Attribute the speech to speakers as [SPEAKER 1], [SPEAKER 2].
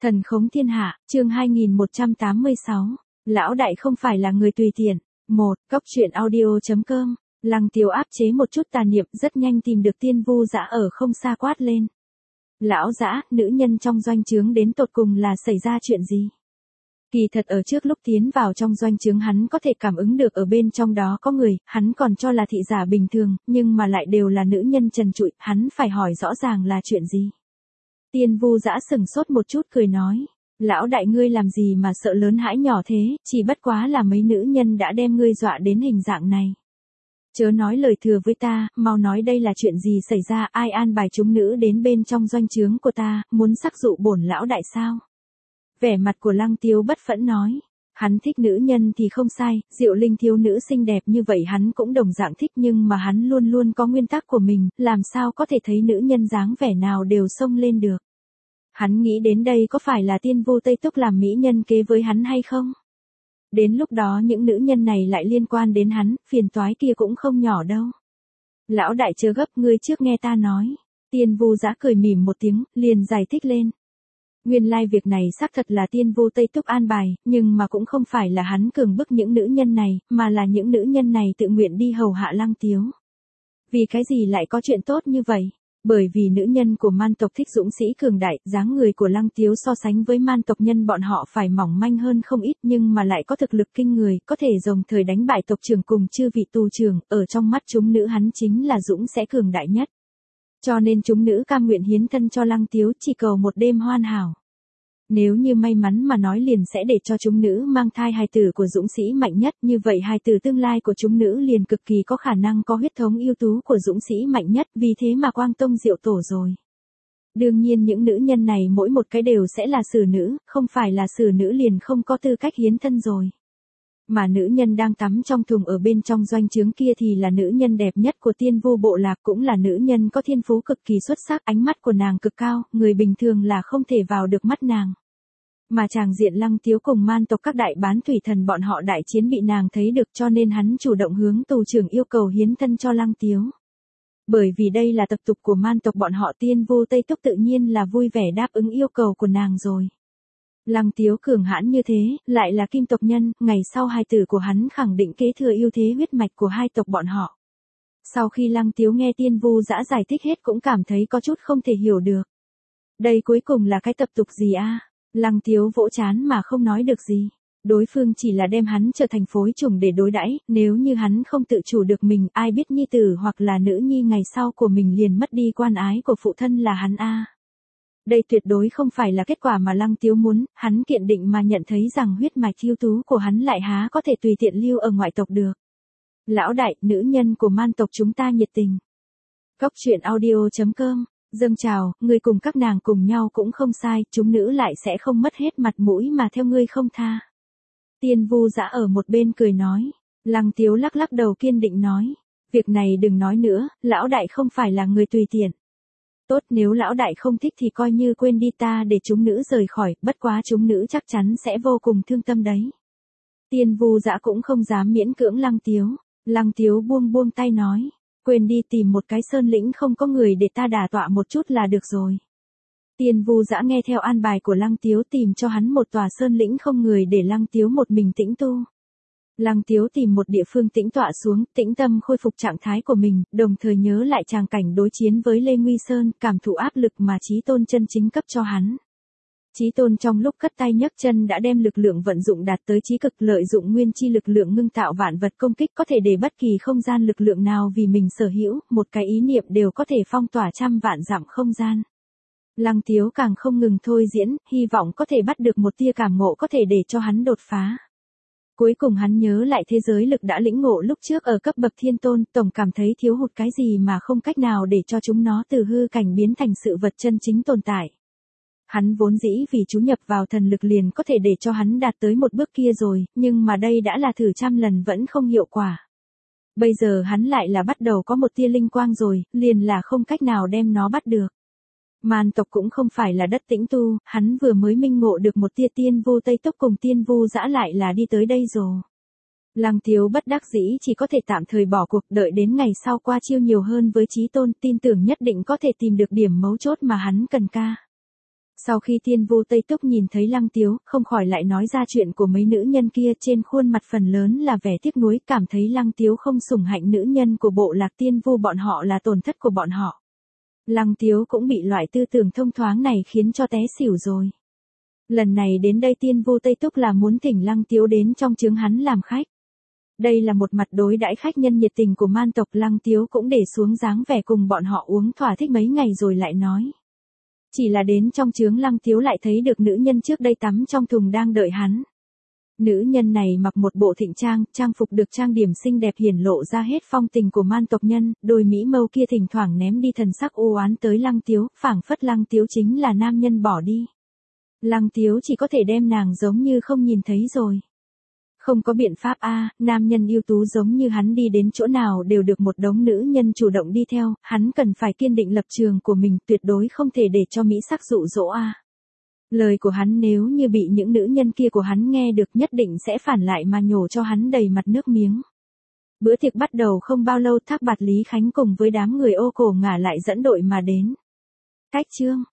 [SPEAKER 1] Thần khống thiên hạ, chương 2186. Lão đại không phải là người tùy tiện. 1. Cốc truyện audio.com. Lăng Tiếu áp chế một chút tà niệm, rất nhanh tìm được Tiên Vu Dã ở không xa quát lên. Lão Dã, nữ nhân trong doanh trướng đến tột cùng là xảy ra chuyện gì? Kỳ thật ở trước lúc tiến vào trong doanh trướng hắn có thể cảm ứng được ở bên trong đó có người, hắn còn cho là thị giả bình thường, nhưng mà lại đều là nữ nhân trần trụi, hắn phải hỏi rõ ràng là chuyện gì. Tiên Vu Dã sừng sốt một chút cười nói, lão đại ngươi làm gì mà sợ lớn hãi nhỏ thế, chỉ bất quá là mấy nữ nhân đã đem ngươi dọa đến hình dạng này. Chớ nói lời thừa với ta, mau nói đây là chuyện gì xảy ra, ai an bài chúng nữ đến bên trong doanh trướng của ta, muốn sắc dụ bổn lão đại sao? Vẻ mặt của Lăng Tiếu bất phẫn nói, hắn thích nữ nhân thì không sai, Diệu Linh thiếu nữ xinh đẹp như vậy hắn cũng đồng dạng thích, nhưng mà hắn luôn luôn có nguyên tắc của mình, làm sao có thể thấy nữ nhân dáng vẻ nào đều xông lên được. Hắn nghĩ đến đây có phải là Tiên Vu Tây Túc làm mỹ nhân kế với hắn hay không? Đến lúc đó những nữ nhân này lại liên quan đến hắn, phiền toái kia cũng không nhỏ đâu. Lão đại chớ gấp, ngươi trước nghe ta nói. Tiên Vu Dã cười mỉm một tiếng, liền giải thích lên. Nguyên lai việc này xác thật là Tiên Vu Tây Túc an bài, nhưng mà cũng không phải là hắn cường bức những nữ nhân này, mà là những nữ nhân này tự nguyện đi hầu hạ Lăng Tiếu. Vì cái gì lại có chuyện tốt như vậy? Bởi vì nữ nhân của man tộc thích dũng sĩ cường đại, dáng người của Lăng Tiếu so sánh với man tộc nhân bọn họ phải mỏng manh hơn không ít, nhưng mà lại có thực lực kinh người, có thể đồng thời đánh bại tộc trưởng cùng chư vị tù trưởng, ở trong mắt chúng nữ hắn chính là dũng sẽ cường đại nhất. Cho nên chúng nữ cam nguyện hiến thân cho Lăng Tiếu, chỉ cầu một đêm hoàn hảo. Nếu như may mắn mà nói liền sẽ để cho chúng nữ mang thai hài tử của dũng sĩ mạnh nhất, như vậy hài tử tương lai của chúng nữ liền cực kỳ có khả năng có huyết thống ưu tú của dũng sĩ mạnh nhất, vì thế mà quang tông diệu tổ rồi. Đương nhiên những nữ nhân này mỗi một cái đều sẽ là sử nữ, không phải là sử nữ liền không có tư cách hiến thân rồi. Mà nữ nhân đang tắm trong thùng ở bên trong doanh trướng kia thì là nữ nhân đẹp nhất của Tiên Vu bộ lạc, cũng là nữ nhân có thiên phú cực kỳ xuất sắc, ánh mắt của nàng cực cao, người bình thường là không thể vào được mắt nàng. Mà chàng diện Lăng Tiếu cùng man tộc các đại bán thủy thần bọn họ đại chiến bị nàng thấy được, cho nên hắn chủ động hướng tù trưởng yêu cầu hiến thân cho Lăng Tiếu. Bởi vì đây là tập tục của man tộc bọn họ, Tiên Vu Tây Túc tự nhiên là vui vẻ đáp ứng yêu cầu của nàng rồi. Lăng Tiếu cường hãn như thế, lại là kim tộc nhân, ngày sau hài tử của hắn khẳng định kế thừa ưu thế huyết mạch của hai tộc bọn họ. Sau khi Lăng Tiếu nghe Tiên Vu Dã giải thích hết cũng cảm thấy có chút không thể hiểu được. Đây cuối cùng là cái tập tục gì a? Lăng Tiếu vỗ trán mà không nói được gì. Đối phương chỉ là đem hắn trở thành phối chủng để đối đãi, nếu như hắn không tự chủ được mình, ai biết nhi tử hoặc là nữ nhi ngày sau của mình liền mất đi quan ái của phụ thân là hắn a. Đây tuyệt đối không phải là kết quả mà Lăng Tiếu muốn, hắn kiện định mà nhận thấy rằng huyết mạch ưu tú của hắn lại há có thể tùy tiện lưu ở ngoại tộc được. Lão đại, nữ nhân của man tộc chúng ta nhiệt tình. Cốc truyện audio.com. Dâng chào, ngươi cùng các nàng cùng nhau cũng không sai, chúng nữ lại sẽ không mất hết mặt mũi mà theo ngươi không tha. Tiên Vu Dã ở một bên cười nói. Lăng Tiếu lắc lắc đầu kiên định nói. Việc này đừng nói nữa, lão đại không phải là người tùy tiện. Tốt, nếu lão đại không thích thì coi như quên đi, ta để chúng nữ rời khỏi, bất quá chúng nữ chắc chắn sẽ vô cùng thương tâm đấy. Tiên Vu Dã cũng không dám miễn cưỡng Lăng Tiếu. Lăng Tiếu buông tay nói. Quên đi, tìm một cái sơn lĩnh không có người để ta đả tọa một chút là được rồi. Tiên Vu Dã nghe theo an bài của Lăng Tiếu, tìm cho hắn một tòa sơn lĩnh không người để Lăng Tiếu một mình tĩnh tu. Lăng Tiếu tìm một địa phương tĩnh tọa xuống, tĩnh tâm khôi phục trạng thái của mình, đồng thời nhớ lại tràng cảnh đối chiến với Lê Nguy Sơn, cảm thụ áp lực mà Chí Tôn chân chính cấp cho hắn. Chí Tôn trong lúc cất tay nhấc chân đã đem lực lượng vận dụng đạt tới chí cực, lợi dụng nguyên chi lực lượng ngưng tạo vạn vật công kích, có thể để bất kỳ không gian lực lượng nào vì mình sở hữu, một cái ý niệm đều có thể phong tỏa trăm vạn dặm không gian. Lăng Tiếu càng không ngừng thôi diễn, hy vọng có thể bắt được một tia cảm ngộ có thể để cho hắn đột phá. Cuối cùng hắn nhớ lại thế giới lực đã lĩnh ngộ lúc trước ở cấp bậc thiên tôn, tổng cảm thấy thiếu hụt cái gì mà không cách nào để cho chúng nó từ hư cảnh biến thành sự vật chân chính tồn tại. Hắn vốn dĩ vì chú nhập vào thần lực liền có thể để cho hắn đạt tới một bước kia rồi, nhưng mà đây đã là thử trăm lần vẫn không hiệu quả. Bây giờ hắn lại là bắt đầu có một tia linh quang rồi, liền là không cách nào đem nó bắt được. Man tộc cũng không phải là đất tĩnh tu, hắn vừa mới minh ngộ được một tia Tiên Vu Tây Túc cùng Tiên Vu Dã lại là đi tới đây rồi. Lăng Tiếu bất đắc dĩ chỉ có thể tạm thời bỏ cuộc, đợi đến ngày sau qua chiêu nhiều hơn với Chí Tôn, tin tưởng nhất định có thể tìm được điểm mấu chốt mà hắn cần ca. Sau khi Tiên Vu Tây Túc nhìn thấy Lăng Tiếu, không khỏi lại nói ra chuyện của mấy nữ nhân kia, trên khuôn mặt phần lớn là vẻ tiếc nuối, cảm thấy Lăng Tiếu không sủng hạnh nữ nhân của bộ lạc Tiên Vu bọn họ là tổn thất của bọn họ. Lăng Tiếu cũng bị loại tư tưởng thông thoáng này khiến cho té xỉu rồi. Lần này đến đây Tiên Vu Tây Túc là muốn thỉnh Lăng Tiếu đến trong chướng hắn làm khách. Đây là một mặt đối đãi khách nhân nhiệt tình của man tộc. Lăng Tiếu cũng để xuống dáng vẻ cùng bọn họ uống thỏa thích mấy ngày rồi lại nói. Chỉ là đến trong chướng Lăng Tiếu lại thấy được nữ nhân trước đây tắm trong thùng đang đợi hắn. Nữ nhân này mặc một bộ thịnh trang, trang phục được trang điểm xinh đẹp hiển lộ ra hết phong tình của man tộc nhân, đôi mỹ mâu kia thỉnh thoảng ném đi thần sắc u oán tới Lăng Tiếu, phảng phất Lăng Tiếu chính là nam nhân bỏ đi. Lăng Tiếu chỉ có thể đem nàng giống như không nhìn thấy rồi. Không có biện pháp nam nhân ưu tú giống như hắn đi đến chỗ nào đều được một đống nữ nhân chủ động đi theo, hắn cần phải kiên định lập trường của mình, tuyệt đối không thể để cho mỹ sắc dụ dỗ Lời của hắn nếu như bị những nữ nhân kia của hắn nghe được nhất định sẽ phản lại mà nhổ cho hắn đầy mặt nước miếng. Bữa tiệc bắt đầu không bao lâu, Thác Bạt Lý Khánh cùng với đám người ô cổ ngả lại dẫn đội mà đến. Cách chương